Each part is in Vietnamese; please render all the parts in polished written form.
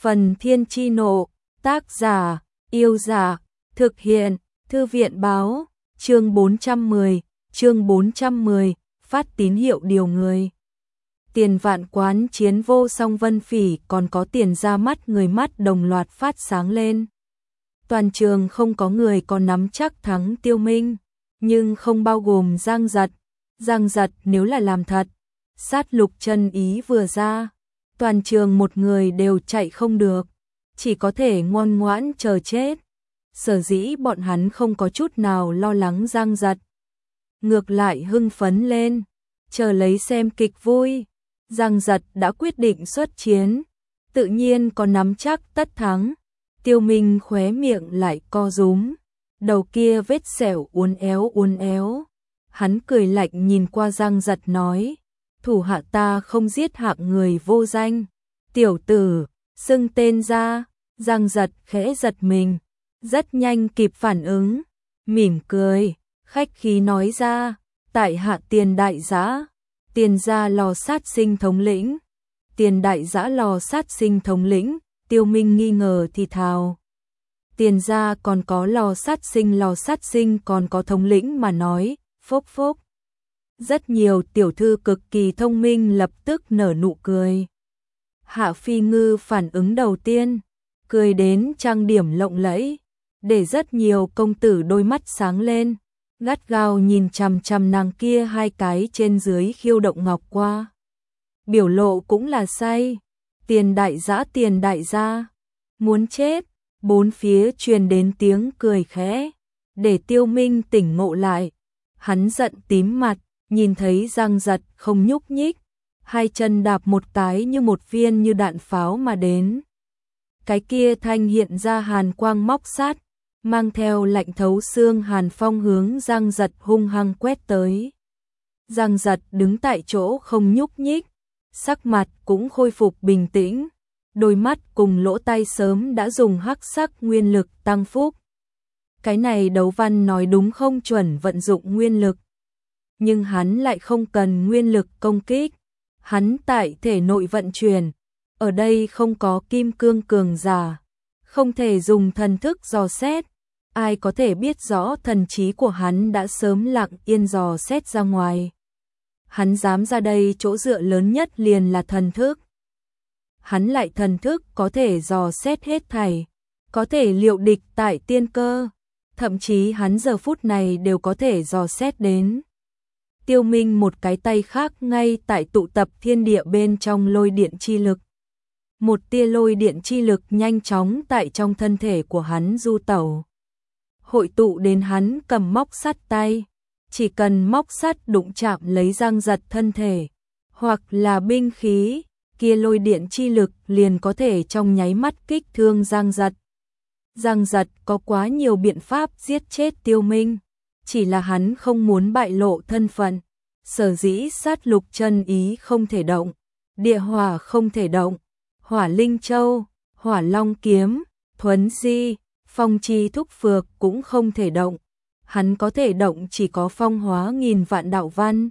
Phần Thiên Chi Nộ, tác giả, Yêu Giả, thực hiện, Thư viện báo, chương 410, phát tín hiệu điều người. Tiền Vạn Quán chiến vô song Vân Phỉ còn có Tiền ra mắt người mắt đồng loạt phát sáng lên. Toàn trường không có người có nắm chắc thắng Tiêu Minh, nhưng không bao gồm Giang Giật. Giang Giật nếu là làm thật, sát lục chân ý vừa ra, toàn trường một người đều chạy không được, chỉ có thể ngoan ngoãn chờ chết. Sở dĩ bọn hắn không có chút nào lo lắng Giang Giật, ngược lại hưng phấn lên, chờ lấy xem kịch vui. Giang Giật đã quyết định xuất chiến, tự nhiên có nắm chắc tất thắng. Tiêu Minh khóe miệng lại co rúm, đầu kia vết sẹo uốn éo. Hắn cười lạnh nhìn qua Giang Giật nói, thủ hạ ta không giết hạng người vô danh. Tiểu tử, xưng tên ra. Giang Giật khẽ giật mình, rất nhanh kịp phản ứng, mỉm cười, khách khí nói ra, tại hạ Tiền đại giã, Tiền gia lò sát sinh thống lĩnh. Tiền đại giã lò sát sinh thống lĩnh, Tiêu Minh nghi ngờ thì thào. Tiền gia còn có lò sát sinh còn có thống lĩnh mà nói, phốc phốc. Rất nhiều tiểu thư cực kỳ thông minh lập tức nở nụ cười. Hạ Phi Ngư phản ứng đầu tiên, cười đến trang điểm lộng lẫy, để rất nhiều công tử đôi mắt sáng lên, gắt gao nhìn chằm chằm nàng kia hai cái trên dưới khiêu động ngọc qua. Biểu lộ cũng là say. Tiền đại gia, muốn chết. Bốn phía truyền đến tiếng cười khẽ, để Tiêu Minh tỉnh ngộ lại. Hắn giận tím mặt, nhìn thấy Giang Giật không nhúc nhích, hai chân đạp một cái như một viên như đạn pháo mà đến. Cái kia thanh hiện ra hàn quang móc sát, mang theo lạnh thấu xương hàn phong hướng Giang Giật hung hăng quét tới. Giang Giật đứng tại chỗ không nhúc nhích, sắc mặt cũng khôi phục bình tĩnh, đôi mắt cùng lỗ tai sớm đã dùng hắc sắc nguyên lực tăng phúc. Cái này đấu văn nói đúng không chuẩn vận dụng nguyên lực, nhưng hắn lại không cần nguyên lực công kích, hắn tại thể nội vận chuyển. Ở đây không có kim cương cường giả, không thể dùng thần thức dò xét, ai có thể biết rõ thần trí của hắn đã sớm lặng yên dò xét ra ngoài. Hắn dám ra đây chỗ dựa lớn nhất liền là thần thức. Hắn lại thần thức có thể dò xét hết thảy, có thể liệu địch tại tiên cơ, thậm chí hắn giờ phút này đều có thể dò xét đến. Tiêu Minh một cái tay khác ngay tại tụ tập thiên địa bên trong lôi điện chi lực. Một tia lôi điện chi lực nhanh chóng tại trong thân thể của hắn du tẩu, hội tụ đến hắn cầm móc sắt tay. Chỉ cần móc sắt đụng chạm lấy Giang Giật thân thể, hoặc là binh khí, kia lôi điện chi lực liền có thể trong nháy mắt kích thương Giang Giật. Giang Giật có quá nhiều biện pháp giết chết Tiêu Minh, chỉ là hắn không muốn bại lộ thân phận. Sở dĩ sát lục chân ý không thể động, địa hỏa không thể động, hỏa linh châu, hỏa long kiếm, thuấn di, phong chi thúc phược cũng không thể động. Hắn có thể động chỉ có phong hóa nghìn vạn đạo văn.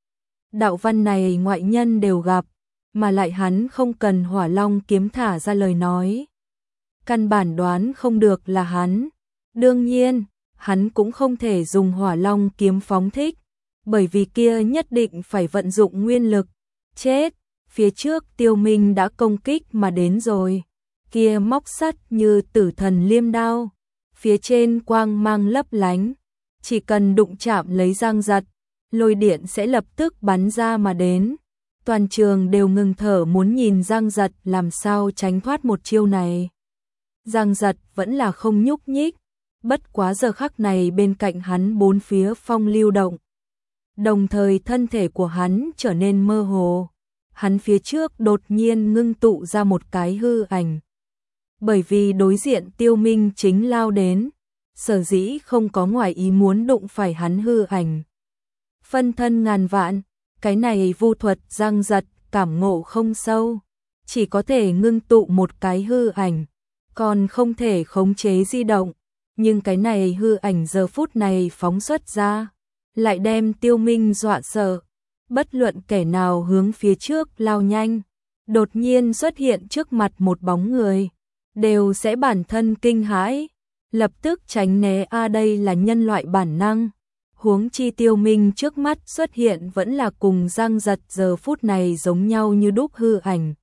Đạo văn này ngoại nhân đều gặp, mà lại hắn không cần hỏa long kiếm thả ra lời nói, căn bản đoán không được là hắn. Đương nhiên, hắn cũng không thể dùng hỏa long kiếm phóng thích, bởi vì kia nhất định phải vận dụng nguyên lực. Chết, phía trước Tiêu Minh đã công kích mà đến rồi. Kia móc sắt như tử thần liêm đao, phía trên quang mang lấp lánh, chỉ cần đụng chạm lấy Giang Giật, lôi điện sẽ lập tức bắn ra mà đến. Toàn trường đều ngừng thở muốn nhìn Giang Giật làm sao tránh thoát một chiêu này. Giang Giật vẫn là không nhúc nhích, bất quá giờ khắc này bên cạnh hắn bốn phía phong lưu động, đồng thời thân thể của hắn trở nên mơ hồ. Hắn phía trước đột nhiên ngưng tụ ra một cái hư ảnh, bởi vì đối diện Tiêu Minh chính lao đến, sở dĩ không có ngoài ý muốn đụng phải hắn hư ảnh. Phân thân ngàn vạn, cái này vu thuật Giang Giật cảm ngộ không sâu, chỉ có thể ngưng tụ một cái hư ảnh, còn không thể khống chế di động. Nhưng cái này hư ảnh giờ phút này phóng xuất ra, lại đem Tiêu Minh dọa sợ. Bất luận kẻ nào hướng phía trước lao nhanh, đột nhiên xuất hiện trước mặt một bóng người, đều sẽ bản thân kinh hãi, lập tức tránh né. Đây là nhân loại bản năng. Huống chi Tiêu Minh trước mắt xuất hiện vẫn là cùng Giang Giật giờ phút này giống nhau như đúc hư ảnh.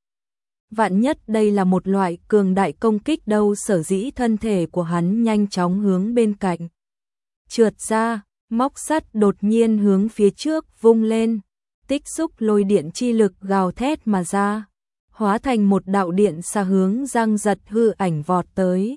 Vạn nhất đây là một loại cường đại công kích đâu. Sở dĩ thân thể của hắn nhanh chóng hướng bên cạnh trượt ra, móc sắt đột nhiên hướng phía trước vung lên, tích xúc lôi điện chi lực gào thét mà ra, hóa thành một đạo điện xa hướng Giang Giật hư ảnh vọt tới.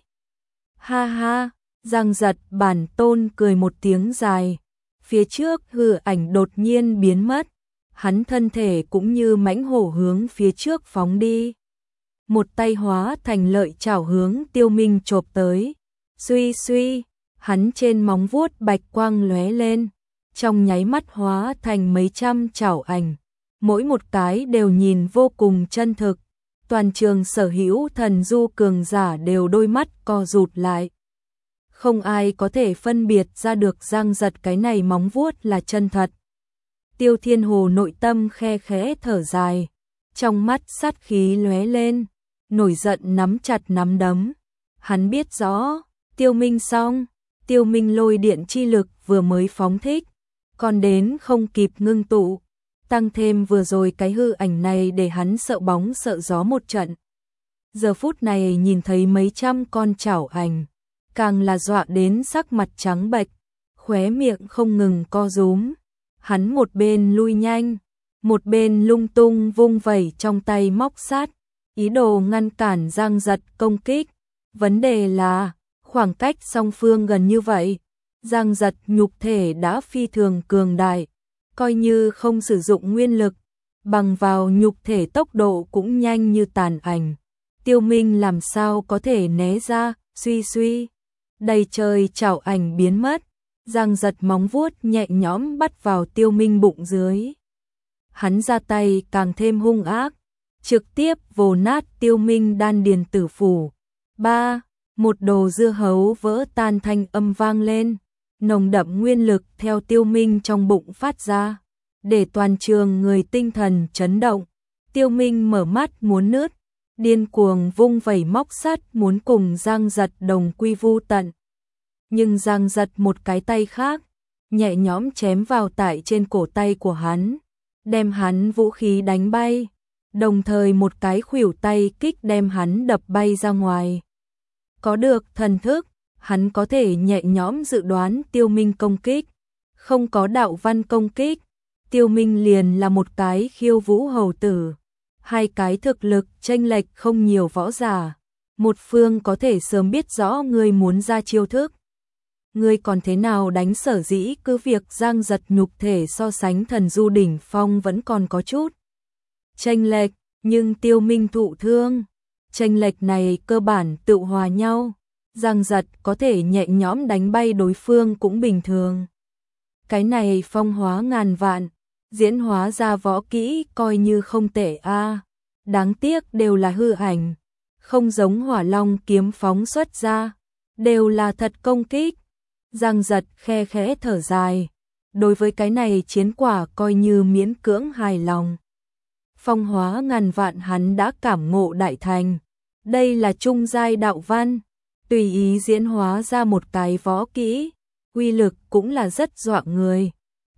Ha ha, Giang Giật bản tôn cười một tiếng dài, phía trước hư ảnh đột nhiên biến mất, hắn thân thể cũng như mãnh hổ hướng phía trước phóng đi. Một tay hóa thành lợi chảo hướng Tiêu Minh chộp tới, suy suy, hắn trên móng vuốt bạch quang lóe lên, trong nháy mắt hóa thành mấy trăm chảo ảnh, mỗi một cái đều nhìn vô cùng chân thực. Toàn trường sở hữu thần du cường giả đều đôi mắt co rụt lại. Không ai có thể phân biệt ra được Giang Giật cái này móng vuốt là chân thật. Tiêu Thiên Hồ nội tâm khe khẽ thở dài, trong mắt sát khí lóe lên, nổi giận nắm chặt nắm đấm. Hắn biết rõ, Tiêu Minh xong, Tiêu Minh lôi điện chi lực vừa mới phóng thích, còn đến không kịp ngưng tụ, tăng thêm vừa rồi cái hư ảnh này để hắn sợ bóng sợ gió một trận. Giờ phút này nhìn thấy mấy trăm con chảo ảnh, càng là dọa đến sắc mặt trắng bệch, khóe miệng không ngừng co rúm. Hắn một bên lui nhanh, một bên lung tung vung vẩy trong tay móc sắt, ý đồ ngăn cản Giang Giật công kích. Vấn đề là, khoảng cách song phương gần như vậy, Giang Giật nhục thể đã phi thường cường đại, coi như không sử dụng nguyên lực, bằng vào nhục thể tốc độ cũng nhanh như tàn ảnh. Tiêu Minh làm sao có thể né ra, suy suy, đầy trời chảo ảnh biến mất, Giang Giật móng vuốt nhẹ nhõm bắt vào Tiêu Minh bụng dưới. Hắn ra tay càng thêm hung ác, trực tiếp vồ nát Tiêu Minh đan điền tử phủ. Một đồ dưa hấu vỡ tan thanh âm vang lên, nồng đậm nguyên lực theo Tiêu Minh trong bụng phát ra, để toàn trường người tinh thần chấn động. Tiêu Minh mở mắt muốn nứt, điên cuồng vung vẩy móc sắt muốn cùng Giang Giật đồng quy vu tận. Nhưng Giang Giật một cái tay khác, nhẹ nhõm chém vào tại trên cổ tay của hắn, đem hắn vũ khí đánh bay, đồng thời một cái khuỷu tay kích đem hắn đập bay ra ngoài. Có được thần thức, hắn có thể nhẹ nhõm dự đoán Tiêu Minh công kích, không có đạo văn công kích, Tiêu Minh liền là một cái khiêu vũ hầu tử. Hai cái thực lực chênh lệch không nhiều võ giả, một phương có thể sớm biết rõ người muốn ra chiêu thức, người còn thế nào đánh. Sở dĩ cứ việc Giang Giật nhục thể so sánh thần du đỉnh phong vẫn còn có chút chênh lệch, nhưng Tiêu Minh thụ thương, chênh lệch này cơ bản tự hòa nhau, Giang Giật có thể nhẹ nhõm đánh bay đối phương cũng bình thường. Cái này phong hóa ngàn vạn, diễn hóa ra võ kỹ coi như không tệ a. Đáng tiếc đều là hư ảnh, không giống Hỏa Long kiếm phóng xuất ra, đều là thật công kích. Giang Giật khe khẽ thở dài, đối với cái này chiến quả coi như miễn cưỡng hài lòng. Phong hóa ngàn vạn hắn đã cảm ngộ đại thành, đây là trung giai đạo văn, tùy ý diễn hóa ra một cái võ kỹ, uy lực cũng là rất dọa người.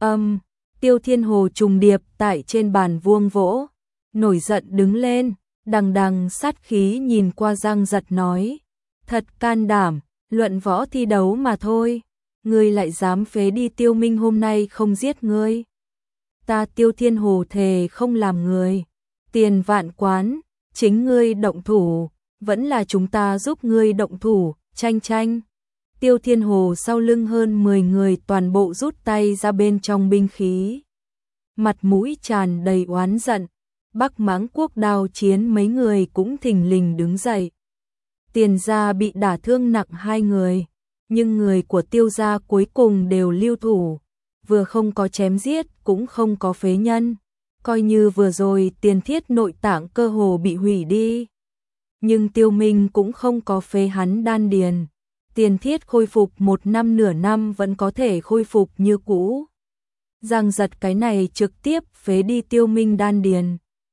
Tiêu Thiên Hồ trùng điệp tại trên bàn vuông vỗ, nổi giận đứng lên, đằng đằng sát khí nhìn qua Giang Giật nói, thật can đảm, luận võ thi đấu mà thôi, ngươi lại dám phế đi Tiêu Minh hôm nay không giết ngươi. Ta Tiêu Thiên Hồ thề không làm người, Tiền Vạn Quán, chính ngươi động thủ, vẫn là chúng ta giúp ngươi động thủ, tranh tranh. Tiêu Thiên Hồ sau lưng hơn 10 người toàn bộ rút tay ra bên trong binh khí, mặt mũi tràn đầy oán giận. Bắc Mãng Quốc Đao Chiến mấy người cũng thình lình đứng dậy. Tiền gia bị đả thương nặng 2 người, nhưng người của Tiêu gia cuối cùng đều lưu thủ, vừa không có chém giết cũng không có phế nhân, coi như vừa rồi Tiền Thiết nội tạng cơ hồ bị hủy đi, nhưng Tiêu Minh cũng không có phế hắn đan điền. Tiền Thiết khôi phục 1 năm nửa năm vẫn có thể khôi phục như cũ. Giang Giật cái này trực tiếp phế đi Tiêu Minh đan điền.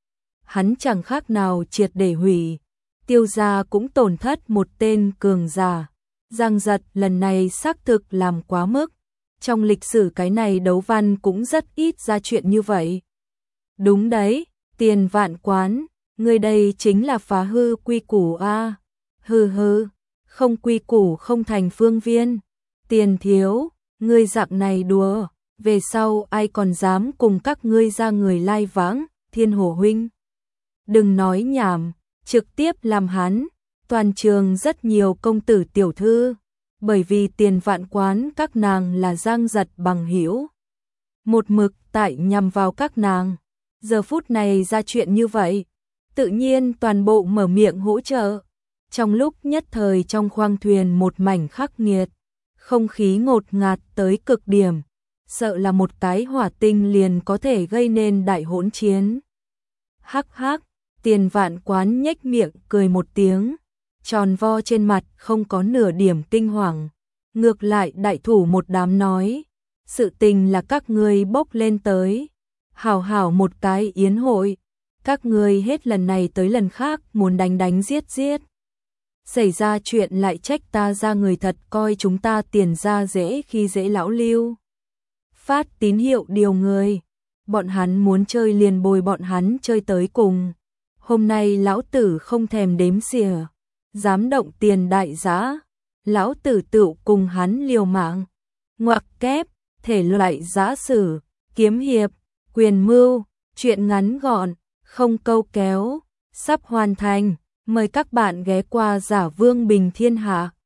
hắn chẳng khác nào triệt để hủy. Tiêu gia cũng tổn thất một tên cường giả. Giang Giật lần này xác thực làm quá mức. Trong lịch sử cái này đấu văn cũng rất ít ra chuyện như vậy. Đúng đấy, Tiền Vạn Quán, người đây chính là phá hư quy củ a. Hừ hừ, không quy củ không thành phương viên. Tiền thiếu, ngươi dạng này đùa, về sau ai còn dám cùng các ngươi ra người lai vãng, Thiên Hổ huynh. Đừng nói nhảm, trực tiếp làm hắn. Toàn trường rất nhiều công tử tiểu thư, bởi vì Tiền Vạn Quán các nàng là Giang Giật bằng hữu, một mực tại nhằm vào các nàng. Giờ phút này ra chuyện như vậy, tự nhiên toàn bộ mở miệng hỗ trợ. Trong lúc nhất thời trong khoang thuyền một mảnh khắc nghiệt, không khí ngột ngạt tới cực điểm, sợ là một cái hỏa tinh liền có thể gây nên đại hỗn chiến. Hắc hắc, Tiền Vạn Quán nhếch miệng cười một tiếng, tròn vo trên mặt không có nửa điểm kinh hoàng. Ngược lại đại thủ một đám nói, sự tình là các ngươi bốc lên tới, hảo hảo một cái yến hội, các ngươi hết lần này tới lần khác muốn đánh đánh giết giết. Xảy ra chuyện lại trách ta ra người thật coi chúng ta Tiền ra dễ khi dễ lão Lưu. Phát tín hiệu điều người, bọn hắn muốn chơi liền bồi bọn hắn chơi tới cùng. Hôm nay lão tử không thèm đếm xỉa, dám động tiền đại giá, lão tử tựu cùng hắn liều mạng. Ngoặc kép, thể loại giã sử, kiếm hiệp, quyền mưu, chuyện ngắn gọn, không câu kéo, sắp hoàn thành. Mời các bạn ghé qua Giả Vương Bình Thiên Hạ.